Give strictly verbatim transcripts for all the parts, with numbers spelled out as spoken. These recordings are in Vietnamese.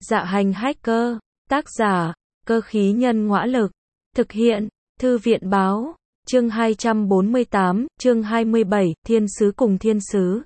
Dạ hành hacker, tác giả, cơ khí nhân ngõa lực, thực hiện, thư viện báo, chương hai trăm bốn mươi tám, chương hai mươi bảy, thiên sứ cùng thiên sứ.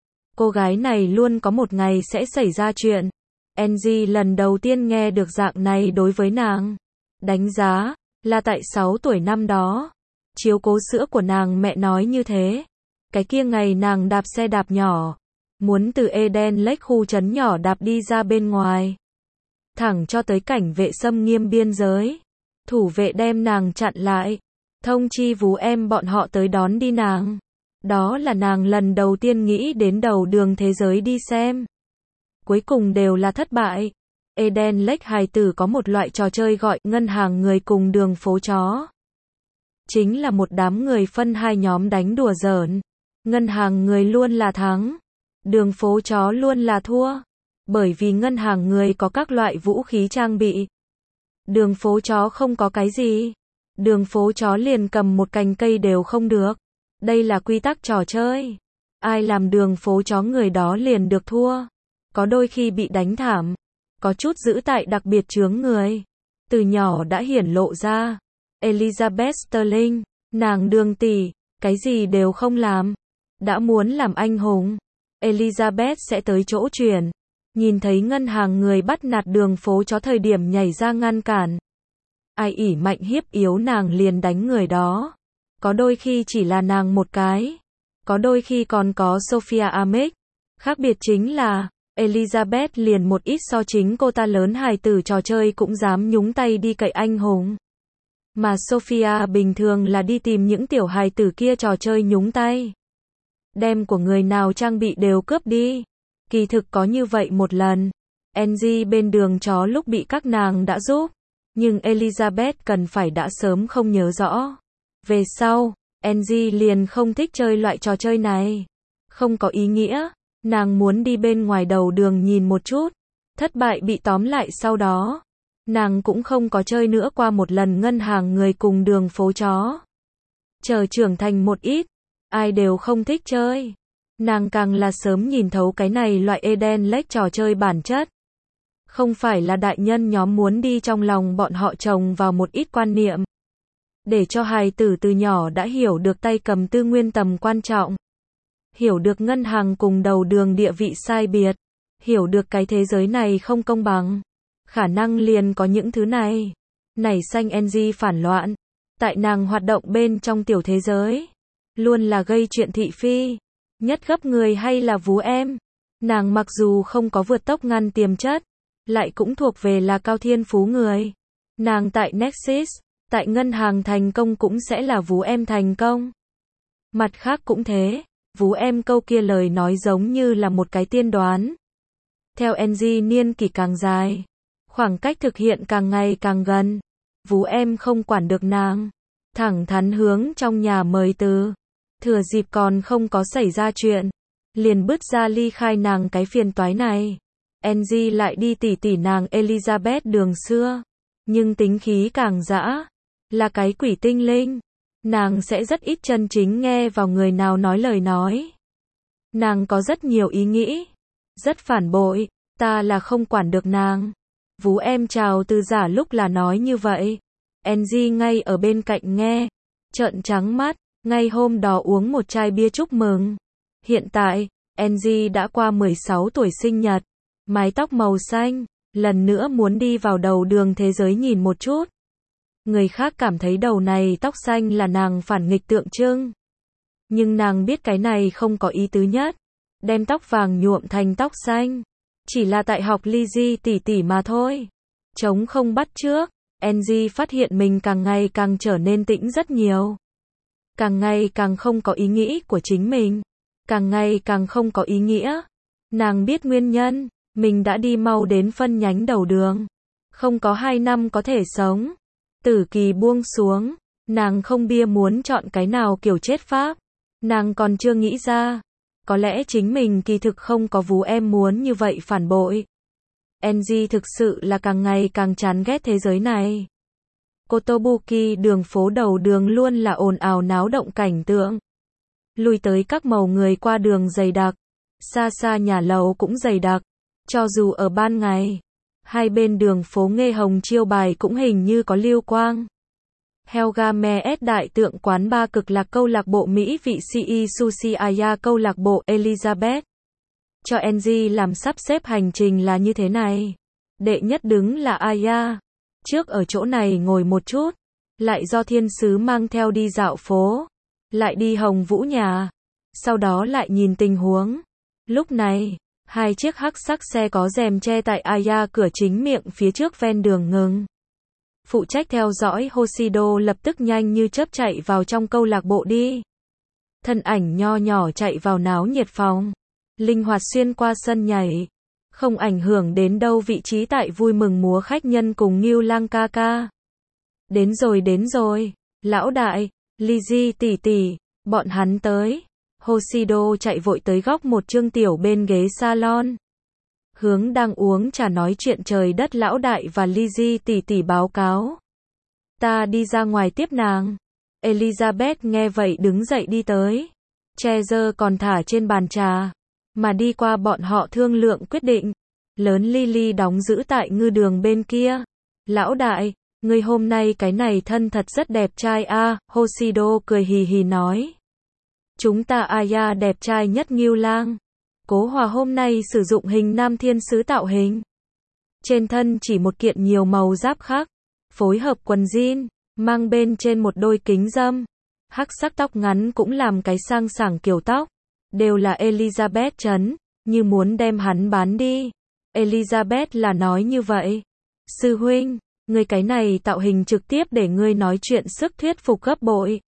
Cô gái này luôn có một ngày sẽ xảy ra chuyện. Angie lần đầu tiên nghe được dạng này đối với nàng. Đánh giá, là tại sáu tuổi năm đó. Chiếu cố sữa của nàng mẹ nói như thế. Cái kia ngày nàng đạp xe đạp nhỏ. Muốn từ Eden Lake khu trấn nhỏ đạp đi ra bên ngoài. Thẳng cho tới cảnh vệ xâm nghiêm biên giới. Thủ vệ đem nàng chặn lại. Thông chi vú em bọn họ tới đón đi nàng. Đó là nàng lần đầu tiên nghĩ đến đầu đường thế giới đi xem. Cuối cùng đều là thất bại. Eden Lake hài tử có một loại trò chơi gọi ngân hàng người cùng đường phố chó. Chính là một đám người phân hai nhóm đánh đùa giỡn. Ngân hàng người luôn là thắng. Đường phố chó luôn là thua. Bởi vì ngân hàng người có các loại vũ khí trang bị. Đường phố chó không có cái gì. Đường phố chó liền cầm một cành cây đều không được. Đây là quy tắc trò chơi. Ai làm đường phố chó người đó liền được thua. Có đôi khi bị đánh thảm. Có chút giữ tại đặc biệt chướng người. Từ nhỏ đã hiển lộ ra. Elizabeth Sterling, nàng đường tỷ, cái gì đều không làm. Đã muốn làm anh hùng. Elizabeth sẽ tới chỗ chuyển. Nhìn thấy ngân hàng người bắt nạt đường phố chó thời điểm nhảy ra ngăn cản. Ai ỷ mạnh hiếp yếu nàng liền đánh người đó. Có đôi khi chỉ là nàng một cái. Có đôi khi còn có Sophia Amick. Khác biệt chính là, Elizabeth liền một ít so chính cô ta lớn hài tử trò chơi cũng dám nhúng tay đi cậy anh hùng. Mà Sophia bình thường là đi tìm những tiểu hài tử kia trò chơi nhúng tay. Đem của người nào trang bị đều cướp đi. Kỳ thực có như vậy một lần. Angie bên đường chó lúc bị các nàng đã giúp. Nhưng Elizabeth cần phải đã sớm không nhớ rõ. Về sau, Angie liền không thích chơi loại trò chơi này. Không có ý nghĩa. Nàng muốn đi bên ngoài đầu đường nhìn một chút. Thất bại bị tóm lại sau đó. Nàng cũng không có chơi nữa qua một lần ngân hàng người cùng đường phố chó. Chờ trưởng thành một ít. Ai đều không thích chơi. Nàng càng là sớm nhìn thấu cái này loại Eden Lake trò chơi bản chất. Không phải là đại nhân nhóm muốn đi trong lòng bọn họ trồng vào một ít quan niệm. Để cho hài tử từ nhỏ đã hiểu được tay cầm tư nguyên tầm quan trọng. Hiểu được ngân hàng cùng đầu đường địa vị sai biệt. Hiểu được cái thế giới này không công bằng. Khả năng liền có những thứ này. Nảy xanh Angie phản loạn. Tại nàng hoạt động bên trong tiểu thế giới. Luôn là gây chuyện thị phi. Nhất gấp người hay là vú em. Nàng mặc dù không có vượt tốc ngăn tiềm chất. Lại cũng thuộc về là cao thiên phú người. Nàng tại Nexus. Tại ngân hàng thành công cũng sẽ là vú em thành công. Mặt khác cũng thế. Vú em câu kia lời nói giống như là một cái tiên đoán. Theo Angie niên kỷ càng dài. Khoảng cách thực hiện càng ngày càng gần. Vú em không quản được nàng. Thẳng thắn hướng trong nhà mời từ. Thừa dịp còn không có xảy ra chuyện. Liền bứt ra ly khai nàng cái phiền toái này. Angie lại đi tỉ tỉ nàng Elizabeth đường xưa. Nhưng tính khí càng dã. Là cái quỷ tinh linh. Nàng sẽ rất ít chân chính nghe vào người nào nói lời nói. Nàng có rất nhiều ý nghĩ. Rất phản bội. Ta là không quản được nàng. Vú em chào từ giả lúc là nói như vậy. Angie ngay ở bên cạnh nghe. Trợn trắng mắt. Ngay hôm đó uống một chai bia chúc mừng. Hiện tại, Angie đã qua mười sáu tuổi sinh nhật. Mái tóc màu xanh. Lần nữa muốn đi vào đầu đường thế giới nhìn một chút. Người khác cảm thấy đầu này tóc xanh là nàng phản nghịch tượng trưng. Nhưng nàng biết cái này không có ý tứ nhất. Đem tóc vàng nhuộm thành tóc xanh. Chỉ là tại học Lizzie tỉ tỉ mà thôi. Trống không bắt chước. Angie phát hiện mình càng ngày càng trở nên tĩnh rất nhiều. Càng ngày càng không có ý nghĩ của chính mình. Càng ngày càng không có ý nghĩa. Nàng biết nguyên nhân. Mình đã đi mau đến phân nhánh đầu đường. Không có hai năm có thể sống. Tử kỳ buông xuống. Nàng không bia muốn chọn cái nào kiểu chết pháp. Nàng còn chưa nghĩ ra. Có lẽ chính mình kỳ thực không có vú em muốn như vậy phản bội. Angie thực sự là càng ngày càng chán ghét thế giới này. Kotobuki đường phố đầu đường luôn là ồn ào náo động cảnh tượng. Lui tới các màu người qua đường dày đặc. Xa xa nhà lầu cũng dày đặc. Cho dù ở ban ngày. Hai bên đường phố Nghê Hồng chiêu bài cũng hình như có lưu quang. Helga Mees đại tượng quán ba cực lạc câu lạc bộ Mỹ vị xê e Sushi Aya câu lạc bộ Elizabeth. Cho Angie làm sắp xếp hành trình là như thế này. Đệ nhất đứng là Aya. Trước ở chỗ này ngồi một chút. Lại do thiên sứ mang theo đi dạo phố. Lại đi Hồng Vũ nhà. Sau đó lại nhìn tình huống. Lúc này, hai chiếc hắc sắc xe có rèm che tại Aya cửa chính miệng phía trước ven đường ngừng. Phụ trách theo dõi Hoshido lập tức nhanh như chớp chạy vào trong câu lạc bộ đi. Thân ảnh nho nhỏ chạy vào náo nhiệt phòng. Linh hoạt xuyên qua sân nhảy. Không ảnh hưởng đến đâu vị trí tại vui mừng múa khách nhân cùng Ngưu Lang ca ca. Đến rồi đến rồi. Lão đại, Lizzie tỷ tỷ, bọn hắn tới. Hoshido chạy vội tới góc một chương tiểu bên ghế salon. Hướng đang uống trà nói chuyện trời đất lão đại và Lizzie tỷ tỷ báo cáo. Ta đi ra ngoài tiếp nàng. Elizabeth nghe vậy đứng dậy đi tới. Treasure còn thả trên bàn trà. Mà đi qua bọn họ thương lượng quyết định. Lớn Lily đóng giữ tại ngư đường bên kia. Lão đại, ngươi hôm nay cái này thân thật rất đẹp trai a. À, Hoshido cười hì hì nói. Chúng ta Aya đẹp trai nhất Ngưu Lang. Cố Hòa hôm nay sử dụng hình nam thiên sứ tạo hình. Trên thân chỉ một kiện nhiều màu giáp khác. Phối hợp quần jean, mang bên trên một đôi kính râm. Hắc sắc tóc ngắn cũng làm cái sang sảng kiểu tóc. Đều là Elizabeth chấn, như muốn đem hắn bán đi. Elizabeth là nói như vậy. Sư huynh, người cái này tạo hình trực tiếp để ngươi nói chuyện sức thuyết phục gấp bội.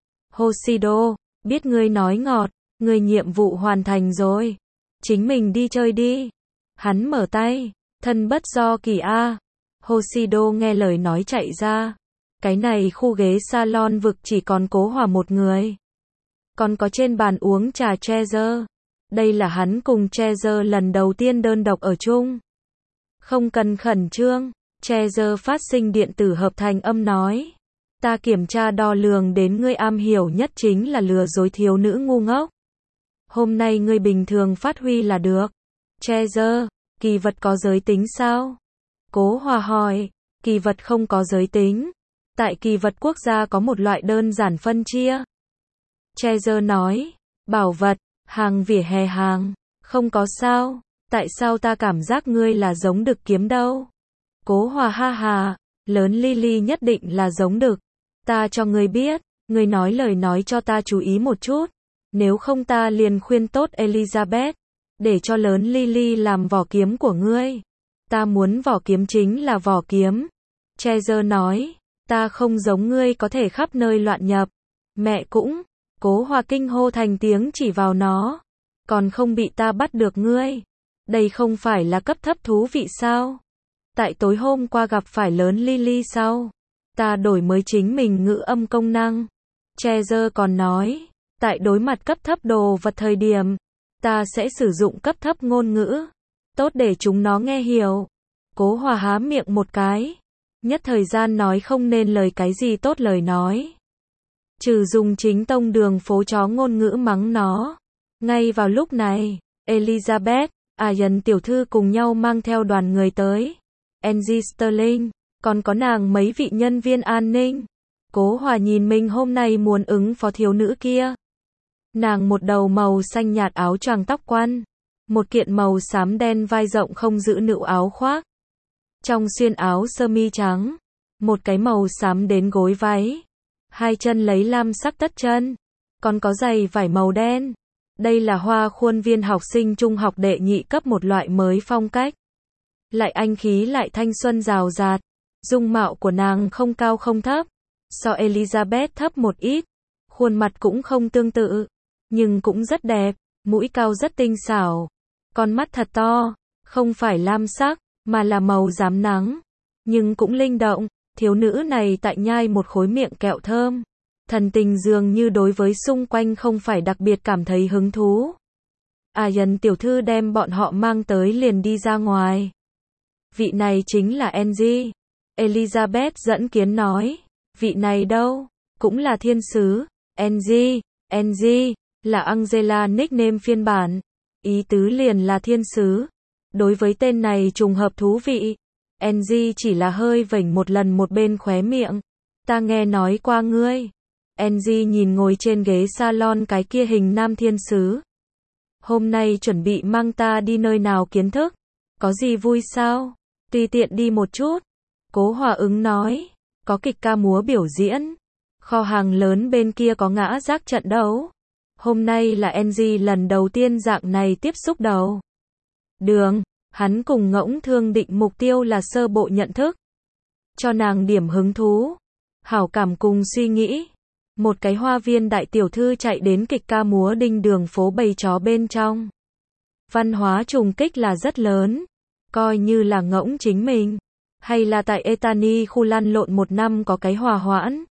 Hoshido, biết ngươi nói ngọt, ngươi nhiệm vụ hoàn thành rồi. Chính mình đi chơi đi. Hắn mở tay, thân bất do kỳ a. Hoshido nghe lời nói chạy ra. Cái này khu ghế salon vực chỉ còn Cố Hòa một người. Còn có trên bàn uống trà Treasure. Đây là hắn cùng Treasure lần đầu tiên đơn độc ở chung. Không cần khẩn trương. Treasure phát sinh điện tử hợp thành âm nói. Ta kiểm tra đo lường đến ngươi am hiểu nhất chính là lừa dối thiếu nữ ngu ngốc. Hôm nay ngươi bình thường phát huy là được. Treasure, kỳ vật có giới tính sao? Cố Hòa hỏi, kỳ vật không có giới tính. Tại kỳ vật quốc gia có một loại đơn giản phân chia. Treasure nói, bảo vật, hàng vỉa hè hàng, không có sao. Tại sao ta cảm giác ngươi là giống đực kiếm đâu? Cố Hòa ha hà, lớn Lily nhất định là giống đực. Ta cho ngươi biết, ngươi nói lời nói cho ta chú ý một chút. Nếu không ta liền khuyên tốt Elizabeth, để cho lớn Lily làm vỏ kiếm của ngươi. Ta muốn vỏ kiếm chính là vỏ kiếm. Treasure nói, ta không giống ngươi có thể khắp nơi loạn nhập. Mẹ cũng, Cố Hòa kinh hô thành tiếng chỉ vào nó. Còn không bị ta bắt được ngươi. Đây không phải là cấp thấp thú vị sao? Tại tối hôm qua gặp phải lớn Lily sao? Ta đổi mới chính mình ngữ âm công năng. Treasure còn nói, tại đối mặt cấp thấp đồ vật thời điểm, ta sẽ sử dụng cấp thấp ngôn ngữ. Tốt để chúng nó nghe hiểu. Cố Hòa há miệng một cái. Nhất thời gian nói không nên lời cái gì tốt lời nói. Trừ dùng chính tông đường phố chó ngôn ngữ mắng nó. Ngay vào lúc này, Elizabeth, Ian tiểu thư cùng nhau mang theo đoàn người tới. Angie Sterling, còn có nàng mấy vị nhân viên an ninh. Cố Hòa nhìn mình hôm nay muốn ứng phó thiếu nữ kia. Nàng một đầu màu xanh nhạt áo choàng tóc quăn. Một kiện màu xám đen vai rộng không giữ nịu áo khoác. Trong xuyên áo sơ mi trắng. Một cái màu xám đến gối váy. Hai chân lấy lam sắc tất chân. Còn có giày vải màu đen. Đây là hoa khuôn viên học sinh trung học đệ nhị cấp một loại mới phong cách. Lại anh khí lại thanh xuân rào rạt. Dung mạo của nàng không cao không thấp. So Elizabeth thấp một ít. Khuôn mặt cũng không tương tự. Nhưng cũng rất đẹp. Mũi cao rất tinh xảo. Con mắt thật to. Không phải lam sắc, mà là màu rám nắng. Nhưng cũng linh động. Thiếu nữ này tại nhai một khối miệng kẹo thơm. Thần tình dường như đối với xung quanh không phải đặc biệt cảm thấy hứng thú. Ian tiểu thư đem bọn họ mang tới liền đi ra ngoài. Vị này chính là Angie. Elizabeth dẫn kiến nói. Vị này đâu? Cũng là thiên sứ. Angie, Angie, là Angela nickname phiên bản. Ý tứ liền là thiên sứ. Đối với tên này trùng hợp thú vị. Angie chỉ là hơi vểnh một lần một bên khóe miệng. Ta nghe nói qua ngươi. Angie nhìn ngồi trên ghế salon cái kia hình nam thiên sứ. Hôm nay chuẩn bị mang ta đi nơi nào kiến thức? Có gì vui sao? Tùy tiện đi một chút. Cố Hòa ứng nói. Có kịch ca múa biểu diễn. Kho hàng lớn bên kia có ngã rác trận đấu. Hôm nay là Angie lần đầu tiên dạng này tiếp xúc đầu đường. Hắn cùng Ngỗng Thương định mục tiêu là sơ bộ nhận thức. Cho nàng điểm hứng thú. Hảo cảm cùng suy nghĩ. Một cái hoa viên đại tiểu thư chạy đến kịch ca múa đinh đường phố bầy chó bên trong. Văn hóa trùng kích là rất lớn. Coi như là Ngỗng chính mình. Hay là tại Etani khu lăn lộn một năm có cái hòa hoãn.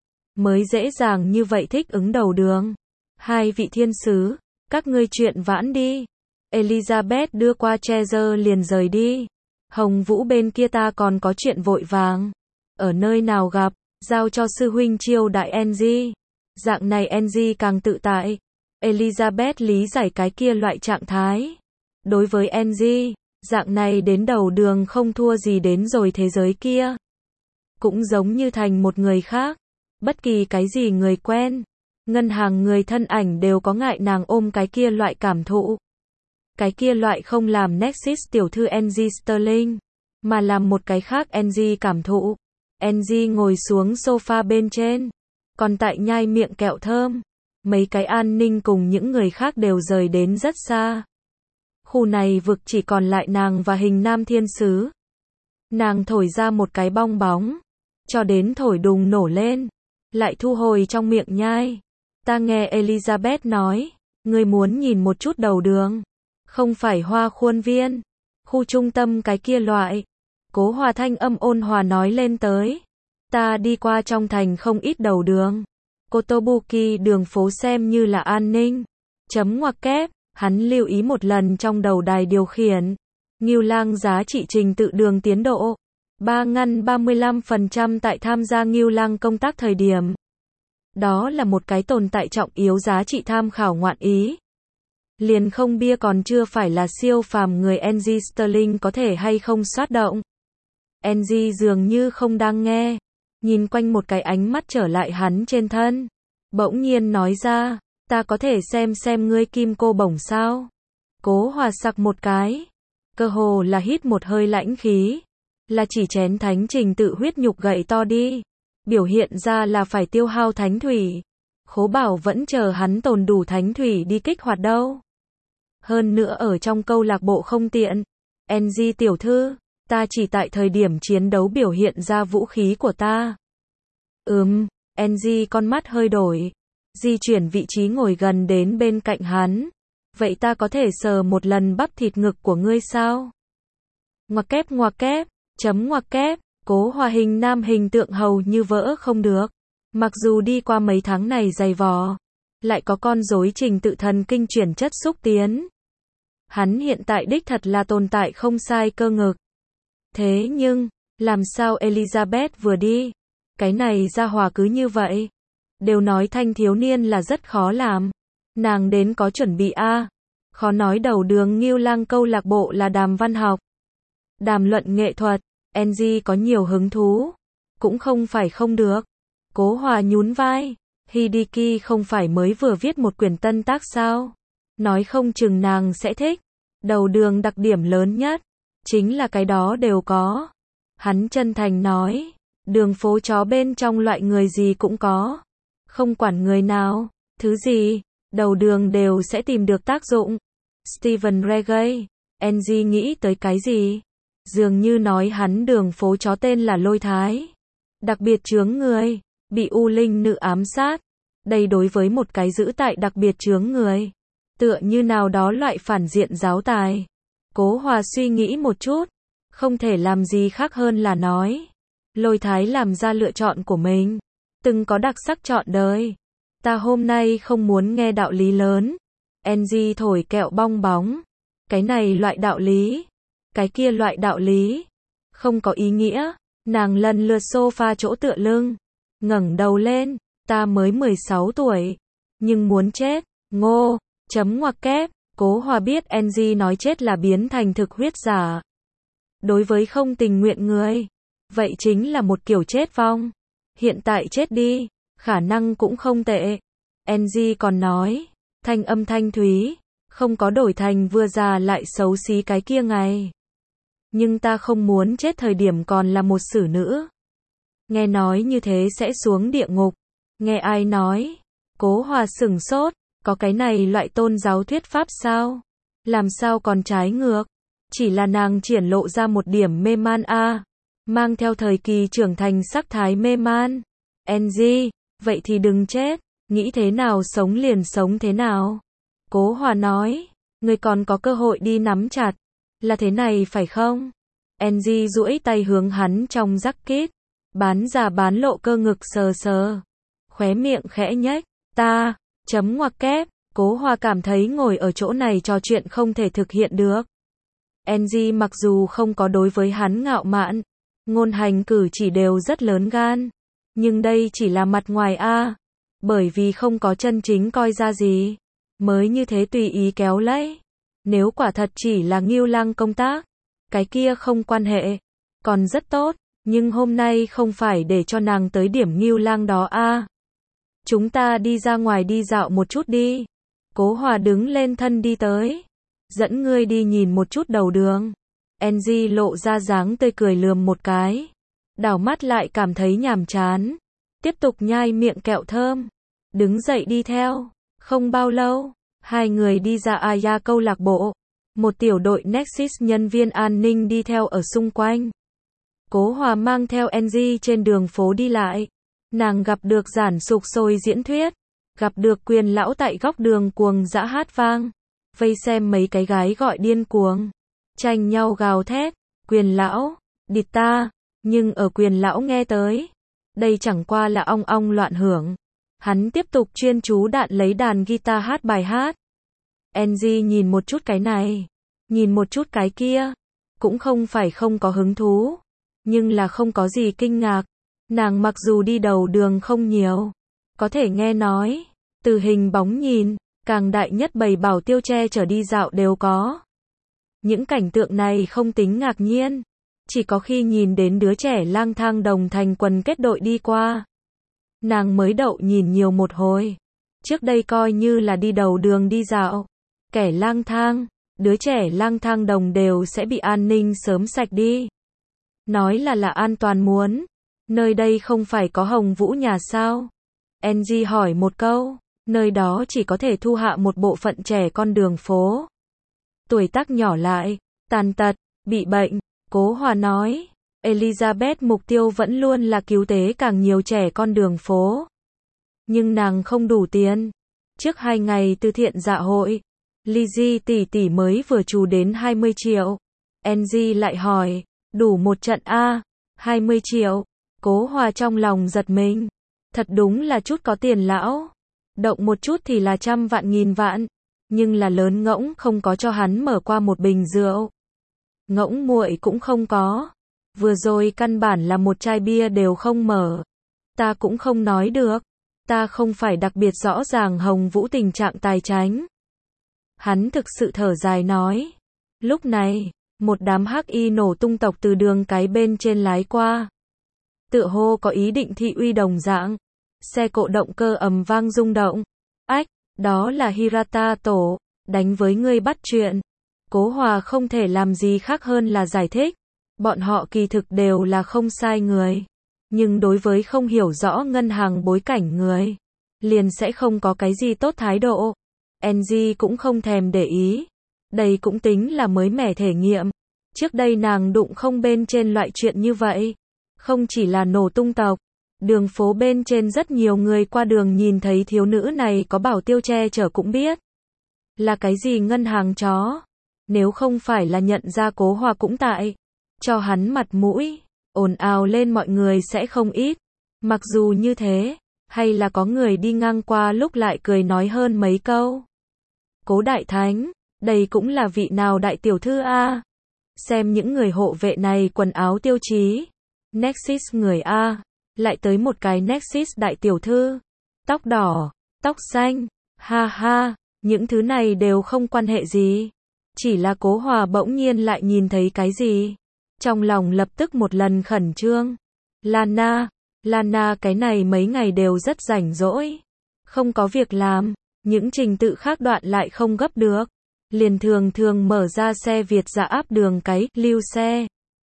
Mới dễ dàng như vậy thích ứng đầu đường. Hai vị thiên sứ, các ngươi chuyện vãn đi. Elizabeth đưa qua Treasure liền rời đi. Hồng Vũ bên kia ta còn có chuyện vội vàng. Ở nơi nào gặp, giao cho sư huynh chiêu đại Angie. Dạng này Angie càng tự tại. Elizabeth lý giải cái kia loại trạng thái. Đối với Angie, dạng này đến đầu đường không thua gì đến rồi thế giới kia. Cũng giống như thành một người khác. Bất kỳ cái gì người quen, ngân hàng người thân ảnh đều có ngại nàng ôm cái kia loại cảm thụ. Cái kia loại không làm Nexus tiểu thư Angie Sterling, mà làm một cái khác Angie cảm thụ. Angie ngồi xuống sofa bên trên, còn tại nhai miệng kẹo thơm. Mấy cái an ninh cùng những người khác đều rời đến rất xa. Khu này vực chỉ còn lại nàng và hình nam thiên sứ. Nàng thổi ra một cái bong bóng, cho đến thổi đùng nổ lên, lại thu hồi trong miệng nhai. Ta nghe Elizabeth nói, ngươi muốn nhìn một chút đầu đường. Không phải hoa khuôn viên, khu trung tâm cái kia loại. Cố Hòa thanh âm ôn hòa nói lên tới. Ta đi qua trong thành không ít đầu đường. Kotobuki đường phố xem như là an ninh. Chấm ngoặc kép, hắn lưu ý một lần trong đầu đài điều khiển. Ngưu Lang giá trị trình tự đường tiến độ. Ba ngăn ba mươi lăm phần trăm tại tham gia Ngưu Lang công tác thời điểm. Đó là một cái tồn tại trọng yếu giá trị tham khảo ngoạn ý. Liền không bia còn chưa phải là siêu phàm người Angie Sterling có thể hay không xoát động. Angie dường như không đang nghe. Nhìn quanh một cái ánh mắt trở lại hắn trên thân. Bỗng nhiên nói ra, ta có thể xem xem ngươi kim cô bổng sao. Cố Hòa sặc một cái. Cơ hồ là hít một hơi lãnh khí. Là chỉ chén thánh trình tự huyết nhục gậy to đi. Biểu hiện ra là phải tiêu hao thánh thủy. Khố bảo vẫn chờ hắn tồn đủ thánh thủy đi kích hoạt đâu. Hơn nữa ở trong câu lạc bộ không tiện. Angie tiểu thư, ta chỉ tại thời điểm chiến đấu biểu hiện ra vũ khí của ta. Ừm, Angie con mắt hơi đổi. Di chuyển vị trí ngồi gần đến bên cạnh hắn. Vậy ta có thể sờ một lần bắp thịt ngực của ngươi sao? Ngoặc kép ngoặc kép, chấm ngoặc kép. Cố Hòa hình nam hình tượng hầu như vỡ không được. Mặc dù đi qua mấy tháng này dày vò, lại có con rối trình tự thần kinh chuyển chất xúc tiến. Hắn hiện tại đích thật là tồn tại không sai cơ ngực. Thế nhưng, làm sao Elizabeth vừa đi? Cái này ra hòa cứ như vậy. Đều nói thanh thiếu niên là rất khó làm. Nàng đến có chuẩn bị a à. Khó nói đầu đường Ngưu Lang câu lạc bộ là đàm văn học. Đàm luận nghệ thuật. Angie có nhiều hứng thú. Cũng không phải không được. Cố Hòa nhún vai. Hideki không phải mới vừa viết một quyển tân tác sao? Nói không chừng nàng sẽ thích. Đầu đường đặc điểm lớn nhất. Chính là cái đó đều có. Hắn chân thành nói. Đường phố chó bên trong loại người gì cũng có. Không quản người nào. Thứ gì. Đầu đường đều sẽ tìm được tác dụng. Steven Reggie. Angie nghĩ tới cái gì? Dường như nói hắn đường phố chó tên là Lôi Thái. Đặc biệt chướng người. Bị U Linh nữ ám sát. Đây đối với một cái giữ tại đặc biệt chướng người. Tựa như nào đó loại phản diện giáo tài. Cố Hòa suy nghĩ một chút. Không thể làm gì khác hơn là nói. Lôi Thái làm ra lựa chọn của mình. Từng có đặc sắc chọn đời. Ta hôm nay không muốn nghe đạo lý lớn. Angie thổi kẹo bong bóng. Cái này loại đạo lý. Cái kia loại đạo lý. Không có ý nghĩa. Nàng lần lượt sofa chỗ tựa lưng. Ngẩng đầu lên. Ta mới mười sáu tuổi. Nhưng muốn chết. Ngô. Chấm ngoặc kép. Cố Hòa biết Angie nói chết là biến thành thực huyết giả. Đối với không tình nguyện người, vậy chính là một kiểu chết vong. Hiện tại chết đi, khả năng cũng không tệ. Angie còn nói, thanh âm thanh thúy, không có đổi thành vừa già lại xấu xí cái kia ngày. Nhưng ta không muốn chết thời điểm còn là một xử nữ. Nghe nói như thế sẽ xuống địa ngục. Nghe ai nói? Cố Hòa sửng sốt, có cái này loại tôn giáo thuyết pháp sao? Làm sao còn trái ngược? Chỉ là nàng triển lộ ra một điểm mê man a, mang theo thời kỳ trưởng thành sắc thái mê man. Angie, vậy thì đừng chết, nghĩ thế nào sống liền sống thế nào. Cố Hòa nói, người còn có cơ hội đi nắm chặt, là thế này phải không? Angie duỗi tay hướng hắn trong jacket, bán già bán lộ cơ ngực sờ sờ, khóe miệng khẽ nhếch, ta, chấm ngoặc kép, Cố Hòa cảm thấy ngồi ở chỗ này trò chuyện không thể thực hiện được. Angie mặc dù không có đối với hắn ngạo mạn, ngôn hành cử chỉ đều rất lớn gan, nhưng đây chỉ là mặt ngoài a, bởi vì không có chân chính coi ra gì, mới như thế tùy ý kéo lấy. Nếu quả thật chỉ là Ngưu Lang công tác, cái kia không quan hệ, còn rất tốt, nhưng hôm nay không phải để cho nàng tới điểm Ngưu Lang đó a. Chúng ta đi ra ngoài đi dạo một chút đi. Cố Hòa đứng lên thân đi tới, dẫn ngươi đi nhìn một chút đầu đường. Angie lộ ra dáng tươi cười lườm một cái, đảo mắt lại cảm thấy nhàm chán, tiếp tục nhai miệng kẹo thơm, đứng dậy đi theo. Không bao lâu, hai người đi ra Aya câu lạc bộ, một tiểu đội Nexus nhân viên an ninh đi theo ở xung quanh. Cố Hòa mang theo Angie trên đường phố đi lại, nàng gặp được giản sục sôi diễn thuyết, gặp được Quyền lão tại góc đường cuồng dã hát vang, vây xem mấy cái gái gọi điên cuồng, tranh nhau gào thét, Quyền lão, địt ta, nhưng ở Quyền lão nghe tới, đây chẳng qua là ong ong loạn hưởng. Hắn tiếp tục chuyên chú đạn lấy đàn guitar hát bài hát. Angie nhìn một chút cái này, nhìn một chút cái kia, cũng không phải không có hứng thú, nhưng là không có gì kinh ngạc. Nàng mặc dù đi đầu đường không nhiều, có thể nghe nói, từ hình bóng nhìn, càng đại nhất bầy bảo tiêu che chở đi dạo đều có. Những cảnh tượng này không tính ngạc nhiên, chỉ có khi nhìn đến đứa trẻ lang thang đồng thành quần kết đội đi qua, nàng mới đậu nhìn nhiều một hồi. Trước đây coi như là đi đầu đường đi dạo, kẻ lang thang, đứa trẻ lang thang đồng đều sẽ bị an ninh sớm sạch đi. Nói là là an toàn muốn, nơi đây không phải có Hồng Vũ nhà sao? Angie hỏi một câu, nơi đó chỉ có thể thu hạ một bộ phận trẻ con đường phố. Tuổi tác nhỏ lại, tàn tật, bị bệnh, Cố Hòa nói. Elizabeth mục tiêu vẫn luôn là cứu tế càng nhiều trẻ con đường phố. Nhưng nàng không đủ tiền. Trước hai ngày từ thiện dạ hội, Lizzie tỷ tỷ mới vừa trù đến hai mươi triệu. Angie lại hỏi, đủ một trận a? hai mươi triệu. Cố Hòa trong lòng giật mình. Thật đúng là chút có tiền lão. Động một chút thì là trăm vạn nghìn vạn. Nhưng là lớn ngỗng không có cho hắn mở qua một bình rượu. Ngỗng muội cũng không có. Vừa rồi căn bản là một chai bia đều không mở. Ta cũng không nói được. Ta không phải đặc biệt rõ ràng Hồng Vũ tình trạng tài chánh. Hắn thực sự thở dài nói. Lúc này, một đám hắc y nổ tung tộc từ đường cái bên trên lái qua. Tựa hồ có ý định thị uy đồng dạng. Xe cộ động cơ ầm vang rung động. Ách, đó là Hirata tổ, đánh với ngươi bắt chuyện. Cố Hòa không thể làm gì khác hơn là giải thích. Bọn họ kỳ thực đều là không sai người. Nhưng đối với không hiểu rõ ngân hàng bối cảnh người, liền sẽ không có cái gì tốt thái độ. Angie cũng không thèm để ý. Đây cũng tính là mới mẻ thể nghiệm. Trước đây nàng đụng không bên trên loại chuyện như vậy. Không chỉ là nổ tung tộc. Đường phố bên trên rất nhiều người qua đường nhìn thấy thiếu nữ này có bảo tiêu che chở cũng biết. Là cái gì ngân hàng chó. Nếu không phải là nhận ra Cố Hòa cũng tại. Cho hắn mặt mũi. Ồn ào lên mọi người sẽ không ít. Mặc dù như thế, hay là có người đi ngang qua lúc lại cười nói hơn mấy câu. Cố đại thánh, đây cũng là vị nào đại tiểu thư a? Xem những người hộ vệ này quần áo tiêu chí. Nexus người a, lại tới một cái Nexus đại tiểu thư. Tóc đỏ, tóc xanh, ha ha, những thứ này đều không quan hệ gì. Chỉ là Cố Hòa bỗng nhiên lại nhìn thấy cái gì. trong lòng lập tức một lần khẩn trương. Lana, Lana cái này mấy ngày đều rất rảnh rỗi, không có việc làm, những trình tự khác đoạn lại không gấp được, liền thường thường mở ra xe Việt dã áp đường cái, lưu xe.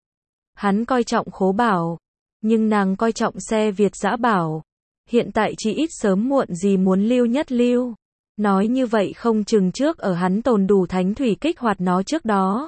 Hắn coi trọng Khố Bảo, nhưng nàng coi trọng xe Việt dã Bảo. Hiện tại chỉ ít sớm muộn gì muốn lưu nhất lưu. Nói như vậy không chừng trước ở hắn tồn đủ thánh thủy kích hoạt nó trước đó.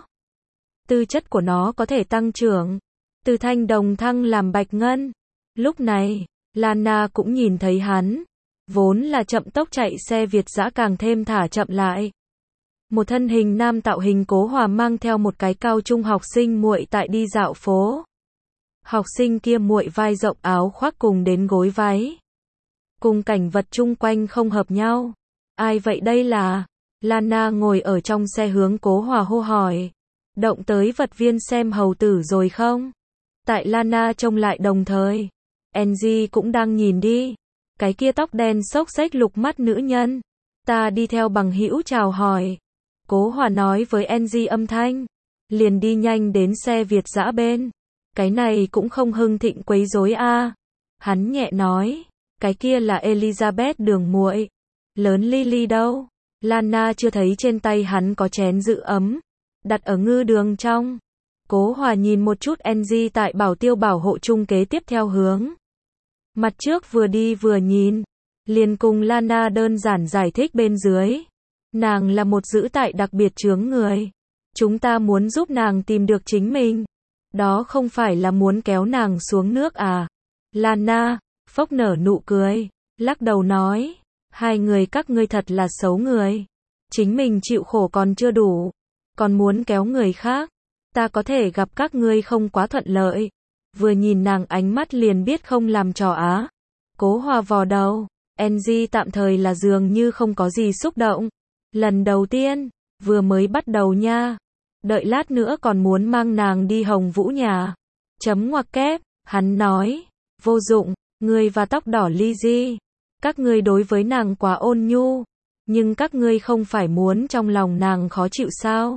Tư chất của nó có thể tăng trưởng, từ thanh đồng thăng làm bạch ngân. Lúc này, Lana cũng nhìn thấy hắn, vốn là chậm tốc chạy xe Việt dã càng thêm thả chậm lại. Một thân hình nam tạo hình Cố Hòa mang theo một cái cao trung học sinh muội tại đi dạo phố. Học sinh kia muội vai rộng áo khoác cùng đến gối váy, cùng cảnh vật chung quanh không hợp nhau. Ai vậy đây là? Lana ngồi ở trong xe hướng Cố Hòa hô hỏi. Động tới vật viên xem hầu tử rồi không? Tại Lana trông lại đồng thời, Angie cũng đang nhìn đi. Cái kia tóc đen xốc xếch lục mắt nữ nhân. Ta đi theo bằng hữu chào hỏi. Cố Hòa nói với Angie âm thanh. Liền đi nhanh đến xe Việt dã bên. Cái này cũng không hưng thịnh quấy rối a. Hắn nhẹ nói. Cái kia là Elizabeth đường muội. Lớn Lily đâu? Lana chưa thấy trên tay hắn có chén giữ ấm, đặt ở ngư đường trong. Cố Hòa nhìn một chút Angie tại bảo tiêu bảo hộ chung kế tiếp theo hướng. Mặt trước vừa đi vừa nhìn, liền cùng Lana đơn giản giải thích bên dưới. Nàng là một giữ tại đặc biệt chướng người. Chúng ta muốn giúp nàng tìm được chính mình. Đó không phải là muốn kéo nàng xuống nước à? Lana, phốc nở nụ cười, lắc đầu nói. Hai người các ngươi thật là xấu người. Chính mình chịu khổ còn chưa đủ, còn muốn kéo người khác. Ta có thể gặp các ngươi không quá thuận lợi. Vừa nhìn nàng ánh mắt liền biết không làm trò á. Cố Hòa vò đầu. Angie tạm thời là dường như không có gì xúc động. Lần đầu tiên, vừa mới bắt đầu nha. Đợi lát nữa còn muốn mang nàng đi Hồng Vũ nhà. Chấm ngoặc kép, hắn nói. Vô dụng, ngươi và tóc đỏ Lizzie. Các ngươi đối với nàng quá ôn nhu. Nhưng các ngươi không phải muốn trong lòng nàng khó chịu sao?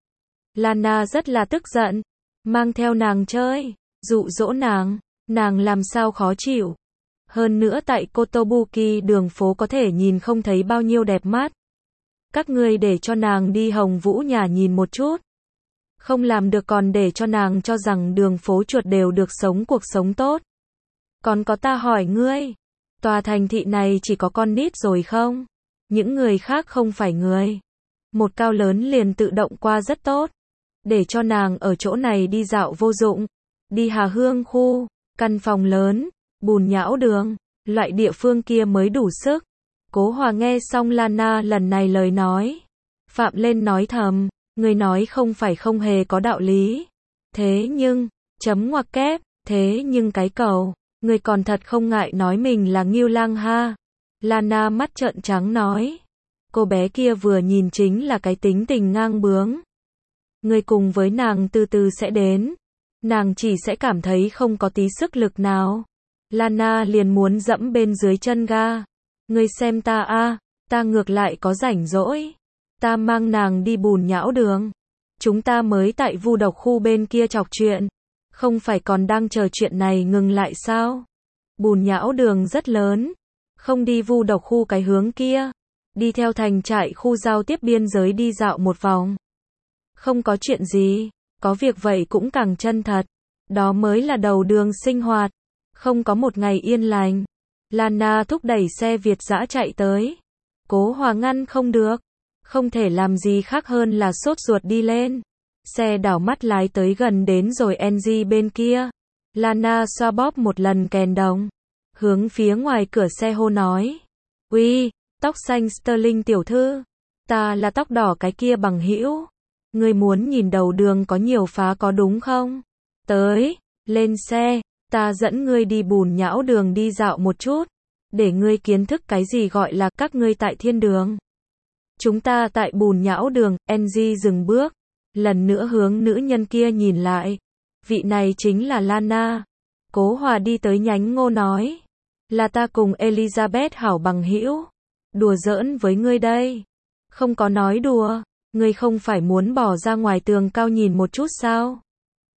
Lana rất là tức giận. Mang theo nàng chơi, dụ dỗ nàng. Nàng làm sao khó chịu? Hơn nữa tại Kotobuki đường phố có thể nhìn không thấy bao nhiêu đẹp mắt. Các ngươi để cho nàng đi Hồng Vũ nhà nhìn một chút. Không làm được còn để cho nàng cho rằng đường phố chuột đều được sống cuộc sống tốt. Còn có ta hỏi ngươi, tòa thành thị này chỉ có con nít rồi không? Những người khác không phải người. Một cao lớn liền tự động qua rất tốt. Để cho nàng ở chỗ này đi dạo vô dụng. Đi Hà Hương khu, căn phòng lớn, bùn nhão đường, loại địa phương kia mới đủ sức. Cố Hòa nghe xong Lana lần này lời nói. Phạm lên nói thầm, người nói không phải không hề có đạo lý. Thế nhưng, chấm ngoặc kép, thế nhưng cái cầu, người còn thật không ngại nói mình là Ngưu Lang ha. Lana mắt trợn trắng nói. Cô bé kia vừa nhìn chính là cái tính tình ngang bướng. Người cùng với nàng từ từ sẽ đến. Nàng chỉ sẽ cảm thấy không có tí sức lực nào. Lana liền muốn dẫm bên dưới chân ga. Người xem ta a, ta ngược lại có rảnh rỗi. Ta mang nàng đi bùn nhão đường. Chúng ta mới tại vu độc khu bên kia chọc chuyện. Không phải còn đang chờ chuyện này ngừng lại sao? Bùn nhão đường rất lớn. Không đi vu độc khu cái hướng kia. Đi theo thành trại khu giao tiếp biên giới đi dạo một vòng. Không có chuyện gì. Có việc vậy cũng càng chân thật. Đó mới là đầu đường sinh hoạt. Không có một ngày yên lành. Lana thúc đẩy xe Việt dã chạy tới. Cố Hòa ngăn không được. Không thể làm gì khác hơn là sốt ruột đi lên. Xe đảo mắt lái tới gần đến rồi Angie bên kia. Lana xoa bóp một lần kèn đồng. Hướng phía ngoài cửa xe hô nói. Uy, tóc xanh Sterling tiểu thư. Ta là tóc đỏ cái kia bằng hữu. Ngươi muốn nhìn đầu đường có nhiều phá có đúng không? Tới, lên xe, ta dẫn ngươi đi bùn nhão đường đi dạo một chút. Để ngươi kiến thức cái gì gọi là các ngươi tại thiên đường. Chúng ta tại bùn nhão đường. Angie dừng bước. Lần nữa hướng nữ nhân kia nhìn lại. Vị này chính là Lana. Cố Hòa đi tới nhánh ngô nói. Là ta cùng Elizabeth hảo bằng hữu. Đùa giỡn với ngươi đây. Không có nói đùa. Ngươi không phải muốn bỏ ra ngoài tường cao nhìn một chút sao?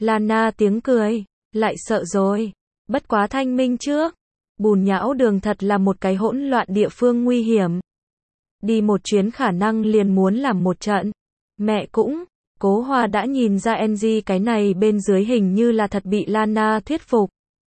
Lana tiếng cười, lại sợ rồi. Bất quá thanh minh trước. Bùn nhão đường thật là một cái hỗn loạn địa phương nguy hiểm. Đi một chuyến khả năng liền muốn làm một trận. Mẹ cũng, Cố Hòa đã nhìn ra Angie cái này bên dưới hình như là thật bị Lana thuyết phục.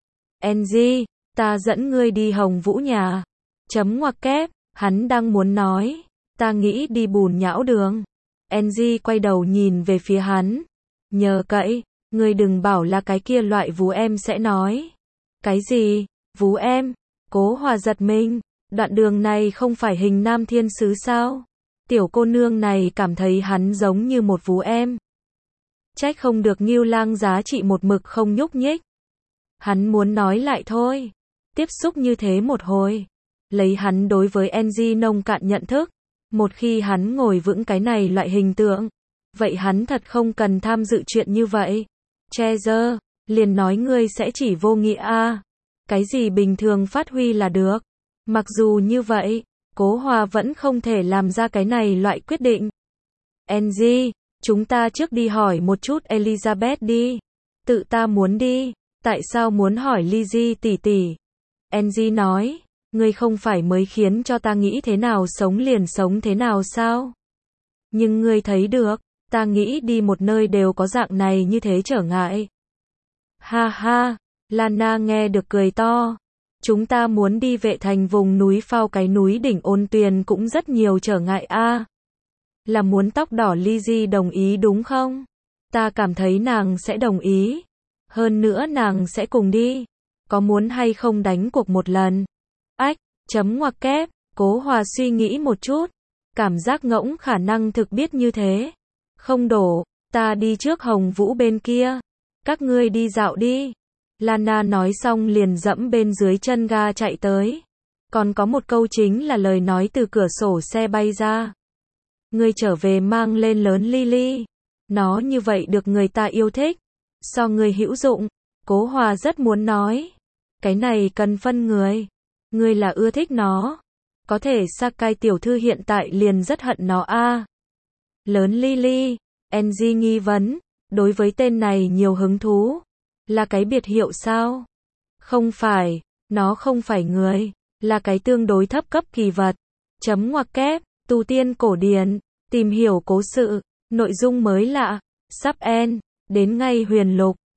Angie, ta dẫn ngươi đi Hồng Vũ nhà. Chấm ngoặc kép, hắn đang muốn nói. Ta nghĩ đi bùn nhão đường. Angie quay đầu nhìn về phía hắn. Nhờ cậy, ngươi đừng bảo là cái kia loại vú em sẽ nói. Cái gì? Vú em? Cố Hòa giật mình. Đoạn đường này không phải hình nam thiên sứ sao? Tiểu cô nương này cảm thấy hắn giống như một vú em. Trách không được Ngưu Lang giá trị một mực không nhúc nhích. Hắn muốn nói lại thôi. Tiếp xúc như thế một hồi. Lấy hắn đối với Angie nông cạn nhận thức. Một khi hắn ngồi vững cái này loại hình tượng. Vậy hắn thật không cần tham dự chuyện như vậy. Treasure, liền nói ngươi sẽ chỉ vô nghĩa a. Cái gì bình thường phát huy là được. Mặc dù như vậy, Cố Hòa vẫn không thể làm ra cái này loại quyết định. Angie, chúng ta trước đi hỏi một chút Elizabeth đi. Tự ta muốn đi. Tại sao muốn hỏi Lizzie tỷ tỷ? Angie nói, ngươi không phải mới khiến cho ta nghĩ thế nào sống liền sống thế nào sao? Nhưng ngươi thấy được, ta nghĩ đi một nơi đều có dạng này như thế trở ngại. Ha ha, Lana nghe được cười to. Chúng ta muốn đi vệ thành vùng núi phao cái núi đỉnh ôn tuyền cũng rất nhiều trở ngại a. Là muốn tóc đỏ Lizzie đồng ý đúng không? Ta cảm thấy nàng sẽ đồng ý. Hơn nữa nàng sẽ cùng đi. Có muốn hay không đánh cuộc một lần? Ách, chấm ngoặc kép, Cố Hòa suy nghĩ một chút. Cảm giác ngỗng khả năng thực biết như thế. Không đổ, ta đi trước Hồng Vũ bên kia. Các ngươi đi dạo đi. Lana nói xong liền dẫm bên dưới chân ga chạy tới. Còn có một câu chính là lời nói từ cửa sổ xe bay ra. Ngươi trở về mang lên lớn Lily. Nó như vậy được người ta yêu thích. So ngươi hữu dụng. Cố Hòa rất muốn nói. Cái này cần phân người. Ngươi là ưa thích nó. Có thể Sakai tiểu thư hiện tại liền rất hận nó a. Lớn Lily. Angie nghi vấn. Đối với tên này nhiều hứng thú. Là cái biệt hiệu sao? Không phải, nó không phải người, là cái tương đối thấp cấp kỳ vật. Chấm ngoặc kép, tu tiên cổ điển, tìm hiểu cố sự, nội dung mới lạ, sắp end, đến ngay huyền lục.